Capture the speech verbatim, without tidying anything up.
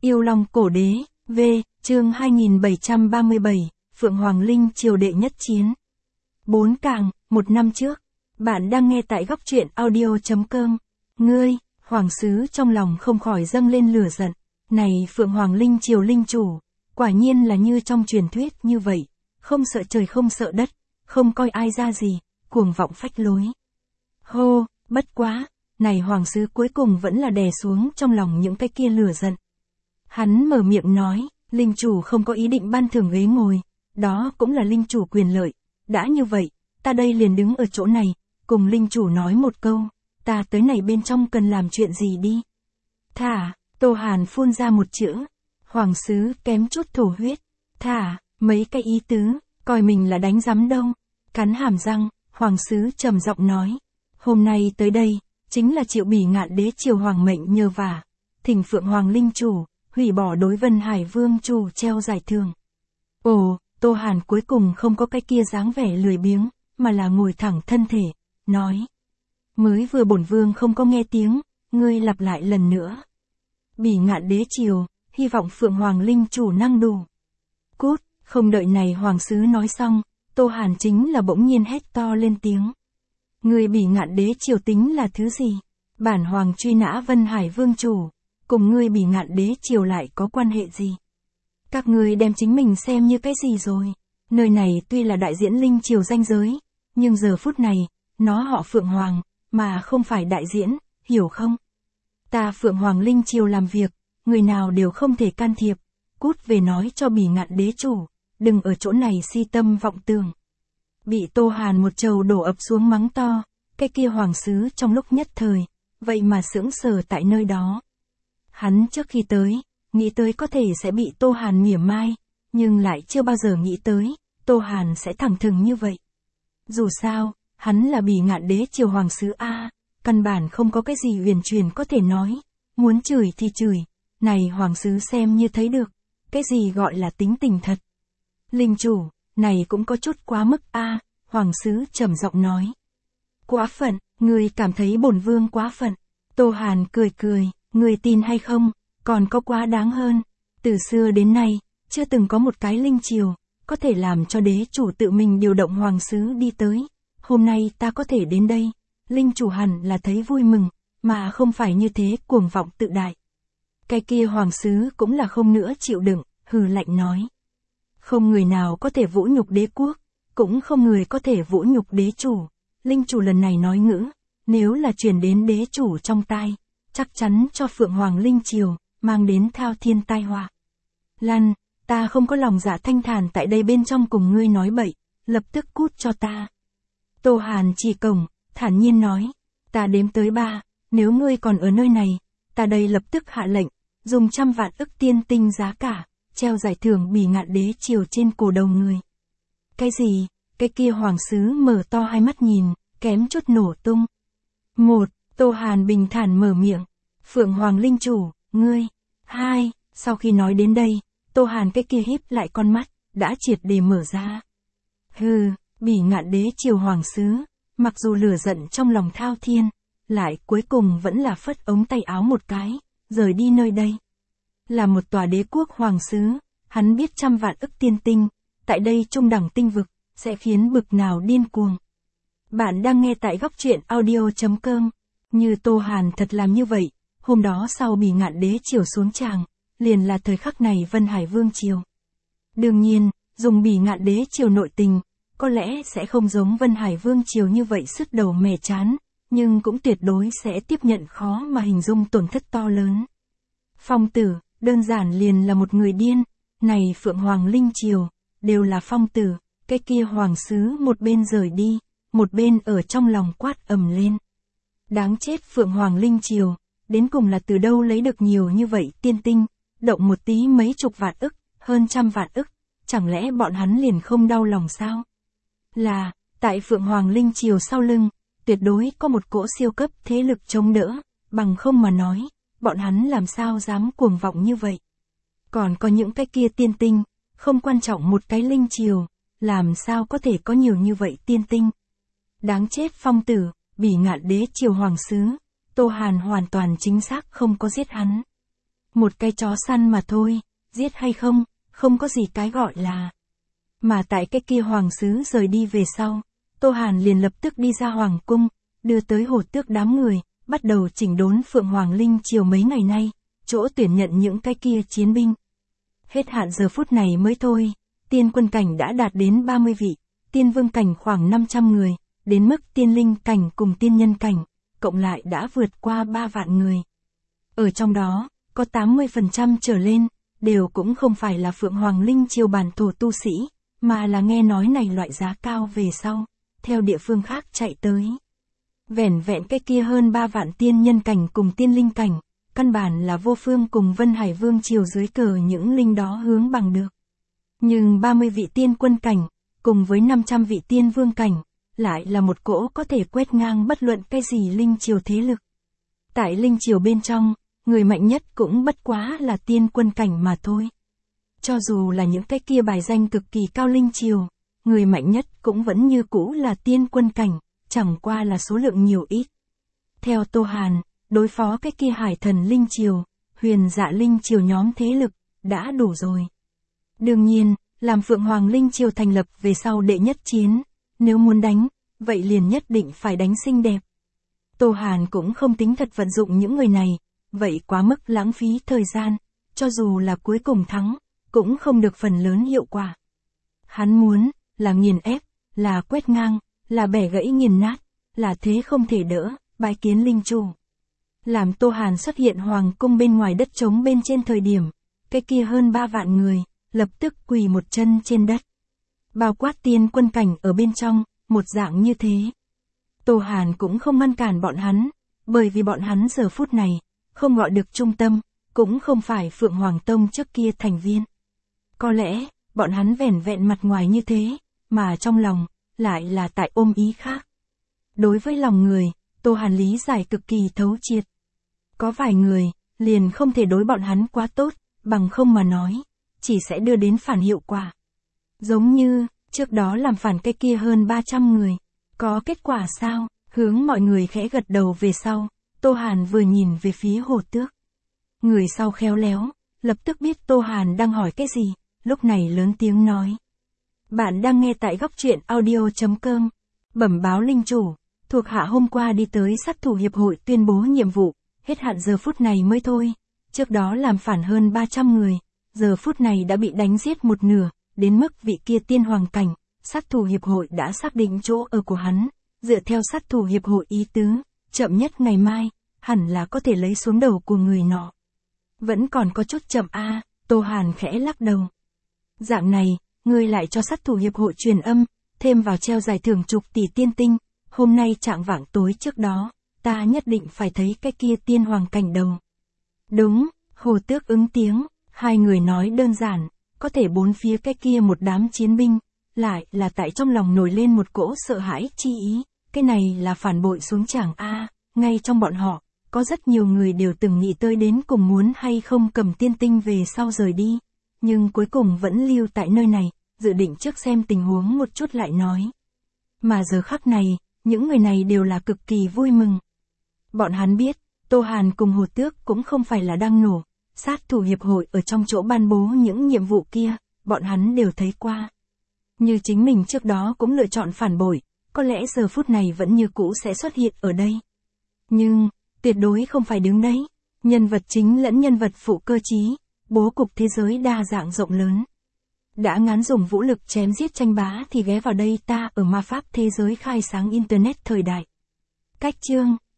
Yêu Long Cổ Đế, V, chương hai nghìn bảy trăm ba mươi bảy, Phượng Hoàng Linh Triều đệ nhất chiến. Bốn Càng, một năm trước. Bạn đang nghe tại góc truyện audio.com. Ngươi, Hoàng sứ trong lòng không khỏi dâng lên lửa giận. Này Phượng Hoàng Linh Triều Linh Chủ, quả nhiên là như trong truyền thuyết như vậy. Không sợ trời không sợ đất, không coi ai ra gì, cuồng vọng phách lối. Hô, bất quá, này Hoàng sứ cuối cùng vẫn là đè xuống trong lòng những cái kia lửa giận. Hắn mở miệng nói, Linh Chủ không có ý định ban thưởng ghế ngồi, đó cũng là Linh Chủ quyền lợi. Đã như vậy, ta đây liền đứng ở chỗ này, cùng Linh Chủ nói một câu, ta tới này bên trong cần làm chuyện gì đi. Thả, Tô Hàn phun ra một chữ, Hoàng sứ kém chút thổ huyết, thả, mấy cái ý tứ, coi mình là đánh rắm đâu. Cắn hàm răng, Hoàng sứ trầm giọng nói, hôm nay tới đây, chính là chịu Bỉ Ngạn Đế triều hoàng mệnh nhờ vả, thỉnh Phượng Hoàng Linh Chủ, hủy bỏ đối Vân Hải Vương Chủ treo giải thưởng. Ồ, Tô Hàn cuối cùng không có cái kia dáng vẻ lười biếng, mà là ngồi thẳng thân thể, nói. Mới vừa bổn vương không có nghe tiếng, ngươi lặp lại lần nữa. Bỉ Ngạn Đế triều, hy vọng Phượng Hoàng Linh Chủ năng đủ. Cút, không đợi này Hoàng sứ nói xong, Tô Hàn chính là bỗng nhiên hét to lên tiếng. Ngươi Bỉ Ngạn Đế triều tính là thứ gì? Bản Hoàng truy nã Vân Hải Vương Chủ, cùng ngươi Bỉ Ngạn Đế triều lại có quan hệ gì? Các ngươi đem chính mình xem như cái gì rồi? Nơi này tuy là đại diễn Linh triều danh giới, nhưng giờ phút này, nó họ Phượng Hoàng, mà không phải đại diễn, hiểu không? Ta Phượng Hoàng Linh triều làm việc, người nào đều không thể can thiệp, cút về nói cho Bỉ Ngạn Đế chủ, đừng ở chỗ này si tâm vọng tưởng. Bị Tô Hàn một trầu đổ ập xuống mắng to, cái kia Hoàng sứ trong lúc nhất thời, vậy mà sững sờ tại nơi đó. Hắn trước khi tới, nghĩ tới có thể sẽ bị Tô Hàn mỉa mai, nhưng lại chưa bao giờ nghĩ tới, Tô Hàn sẽ thẳng thừng như vậy. Dù sao, hắn là Bỉ Ngạn Đế triều Hoàng sứ A, căn bản không có cái gì huyền truyền có thể nói, muốn chửi thì chửi, này Hoàng sứ xem như thấy được, cái gì gọi là tính tình thật. Linh Chủ, này cũng có chút quá mức A, Hoàng sứ trầm giọng nói. Quá phận, người cảm thấy bổn vương quá phận. Tô Hàn cười cười, người tin hay không, còn có quá đáng hơn. Từ xưa đến nay, chưa từng có một cái linh triều, có thể làm cho đế chủ tự mình điều động Hoàng sứ đi tới. Hôm nay ta có thể đến đây, Linh Chủ hẳn là thấy vui mừng, mà không phải như thế cuồng vọng tự đại. Cái kia Hoàng sứ cũng là không nữa chịu đựng, hừ lạnh nói. Không người nào có thể vũ nhục đế quốc, cũng không người có thể vũ nhục đế chủ. Linh Chủ lần này nói ngữ, nếu là truyền đến đế chủ trong tai, chắc chắn cho Phượng Hoàng Linh triều, mang đến thao thiên tai họa. Lăn, ta không có lòng dạ thanh thản tại đây bên trong cùng ngươi nói bậy, lập tức cút cho ta. Tô Hàn chỉ cổng, thản nhiên nói, ta đếm tới ba, nếu ngươi còn ở nơi này, ta đây lập tức hạ lệnh, dùng trăm vạn ức tiên tinh giá cả, treo giải thưởng Bỉ Ngạn Đế triều trên cổ đầu người. Cái gì? Cái kia Hoàng sứ mở to hai mắt nhìn, kém chút nổ tung. Một, Tô Hàn bình thản mở miệng, Phượng Hoàng Linh Chủ, ngươi. Hai, sau khi nói đến đây, Tô Hàn cái kia híp lại con mắt, đã triệt để mở ra. Hừ, Bỉ Ngạn Đế triều Hoàng sứ, mặc dù lửa giận trong lòng thao thiên, lại cuối cùng vẫn là phất ống tay áo một cái, rời đi nơi đây. Là một tòa đế quốc Hoàng sứ, hắn biết trăm vạn ức tiên tinh, tại đây trung đẳng tinh vực, sẽ khiến bực nào điên cuồng. Bạn đang nghe tại góc truyện audio.com, như Tô Hàn thật làm như vậy, hôm đó sau Bỉ Ngạn Đế triều xuống tràng, liền là thời khắc này Vân Hải Vương triều. Đương nhiên, dùng Bỉ Ngạn Đế triều nội tình, có lẽ sẽ không giống Vân Hải Vương triều như vậy sứt đầu mẻ chán, nhưng cũng tuyệt đối sẽ tiếp nhận khó mà hình dung tổn thất to lớn. Phong tử, đơn giản liền là một người điên, này Phượng Hoàng Linh triều, đều là phong tử, cái kia Hoàng sứ một bên rời đi, một bên ở trong lòng quát ầm lên. Đáng chết Phượng Hoàng Linh triều, đến cùng là từ đâu lấy được nhiều như vậy tiên tinh, động một tí mấy chục vạn ức, hơn trăm vạn ức, chẳng lẽ bọn hắn liền không đau lòng sao? Là, tại Phượng Hoàng Linh triều sau lưng, tuyệt đối có một cỗ siêu cấp thế lực chống đỡ, bằng không mà nói, bọn hắn làm sao dám cuồng vọng như vậy. Còn có những cái kia tiên tinh, không quan trọng một cái linh triều, làm sao có thể có nhiều như vậy tiên tinh. Đáng chết phong tử, Bỉ Ngạn Đế triều Hoàng sứ, Tô Hàn hoàn toàn chính xác không có giết hắn. Một cái chó săn mà thôi, giết hay không, không có gì cái gọi là. Mà tại cái kia hoàng sứ rời đi về sau, Tô Hàn liền lập tức đi ra hoàng cung, đưa tới Hồ Tước đám người, bắt đầu chỉnh đốn Phượng Hoàng Linh Triều mấy ngày nay, chỗ tuyển nhận những cái kia chiến binh. Hết hạn giờ phút này mới thôi, tiên quân cảnh đã đạt đến ba mươi vị, tiên vương cảnh khoảng năm trăm người, đến mức tiên linh cảnh cùng tiên nhân cảnh, cộng lại đã vượt qua ba vạn người. Ở trong đó, có tám mươi phần trăm trở lên, đều cũng không phải là Phượng Hoàng Linh Triều bản thổ tu sĩ, mà là nghe nói này loại giá cao về sau, theo địa phương khác chạy tới. Vẻn vẹn cái kia hơn ba vạn tiên nhân cảnh cùng tiên linh cảnh, căn bản là Vô Phương cùng Vân Hải Vương Triều dưới cờ những linh đó hướng bằng được. Nhưng ba mươi vị tiên quân cảnh, cùng với năm trăm vị tiên vương cảnh, lại là một cỗ có thể quét ngang bất luận cái gì linh triều thế lực. Tại linh triều bên trong, người mạnh nhất cũng bất quá là tiên quân cảnh mà thôi. Cho dù là những cái kia bài danh cực kỳ cao linh triều, người mạnh nhất cũng vẫn như cũ là tiên quân cảnh, chẳng qua là số lượng nhiều ít. Theo Tô Hàn, đối phó cái kia hải thần linh triều, huyền dạ linh triều nhóm thế lực, đã đủ rồi. Đương nhiên, làm Phượng Hoàng Linh Triều thành lập về sau đệ nhất chiến, nếu muốn đánh, vậy liền nhất định phải đánh xinh đẹp. Tô Hàn cũng không tính thật vận dụng những người này, vậy quá mức lãng phí thời gian, cho dù là cuối cùng thắng, cũng không được phần lớn hiệu quả. Hắn muốn, là nghiền ép, là quét ngang, là bẻ gãy nghiền nát, là thế không thể đỡ, bái kiến linh chủ. Làm Tô Hàn xuất hiện hoàng cung bên ngoài đất trống bên trên thời điểm, cái kia hơn ba vạn người, lập tức quỳ một chân trên đất. Bao quát tiên quân cảnh ở bên trong, một dạng như thế. Tô Hàn cũng không ngăn cản bọn hắn, bởi vì bọn hắn giờ phút này, không gọi được trung tâm, cũng không phải Phượng Hoàng Tông trước kia thành viên. Có lẽ, bọn hắn vẻn vẹn mặt ngoài như thế, mà trong lòng, lại là tại ôm ý khác. Đối với lòng người, Tô Hàn lý giải cực kỳ thấu triệt. Có vài người, liền không thể đối bọn hắn quá tốt, bằng không mà nói, chỉ sẽ đưa đến phản hiệu quả. Giống như, trước đó làm phản cái kia hơn ba trăm người. Có kết quả sao? Hướng mọi người khẽ gật đầu về sau, Tô Hàn vừa nhìn về phía Hồ Tước. Người sau khéo léo, lập tức biết Tô Hàn đang hỏi cái gì, lúc này lớn tiếng nói. Bạn đang nghe tại góc truyện audio chấm com. Bẩm báo linh chủ, thuộc hạ hôm qua đi tới sát thủ hiệp hội tuyên bố nhiệm vụ, hết hạn giờ phút này mới thôi. Trước đó làm phản hơn ba trăm người, giờ phút này đã bị đánh giết một nửa, đến mức vị kia tiên hoàng cảnh, sát thủ hiệp hội đã xác định chỗ ở của hắn, dựa theo sát thủ hiệp hội ý tứ, chậm nhất ngày mai, hẳn là có thể lấy xuống đầu của người nọ. Vẫn còn có chút chậm a, à, Tô Hàn khẽ lắc đầu. Dạng này, ngươi lại cho sát thủ hiệp hội truyền âm, thêm vào treo giải thưởng chục tỷ tiên tinh, hôm nay trạng vạng tối trước đó, ta nhất định phải thấy cái kia tiên hoàng cảnh đầu. Đúng, Hồ Tước ứng tiếng, hai người nói đơn giản, có thể bốn phía cái kia một đám chiến binh, lại là tại trong lòng nổi lên một cỗ sợ hãi chi ý, cái này là phản bội xuống chảng A, ngay trong bọn họ, có rất nhiều người đều từng nghĩ tới đến cùng muốn hay không cầm tiên tinh về sau rời đi, nhưng cuối cùng vẫn lưu tại nơi này, dự định trước xem tình huống một chút lại nói. Mà giờ khắc này, những người này đều là cực kỳ vui mừng. Bọn hắn biết, Tô Hàn cùng Hồ Tước cũng không phải là đang nổ, sát thủ hiệp hội ở trong chỗ ban bố những nhiệm vụ kia, bọn hắn đều thấy qua. Như chính mình trước đó cũng lựa chọn phản bội, có lẽ giờ phút này vẫn như cũ sẽ xuất hiện ở đây. Nhưng, tuyệt đối không phải đứng đấy, nhân vật chính lẫn nhân vật phụ cơ trí, bố cục thế giới đa dạng rộng lớn. Đã ngán dùng vũ lực chém giết tranh bá thì ghé vào đây ta ở ma pháp thế giới khai sáng Internet thời đại. Cách chương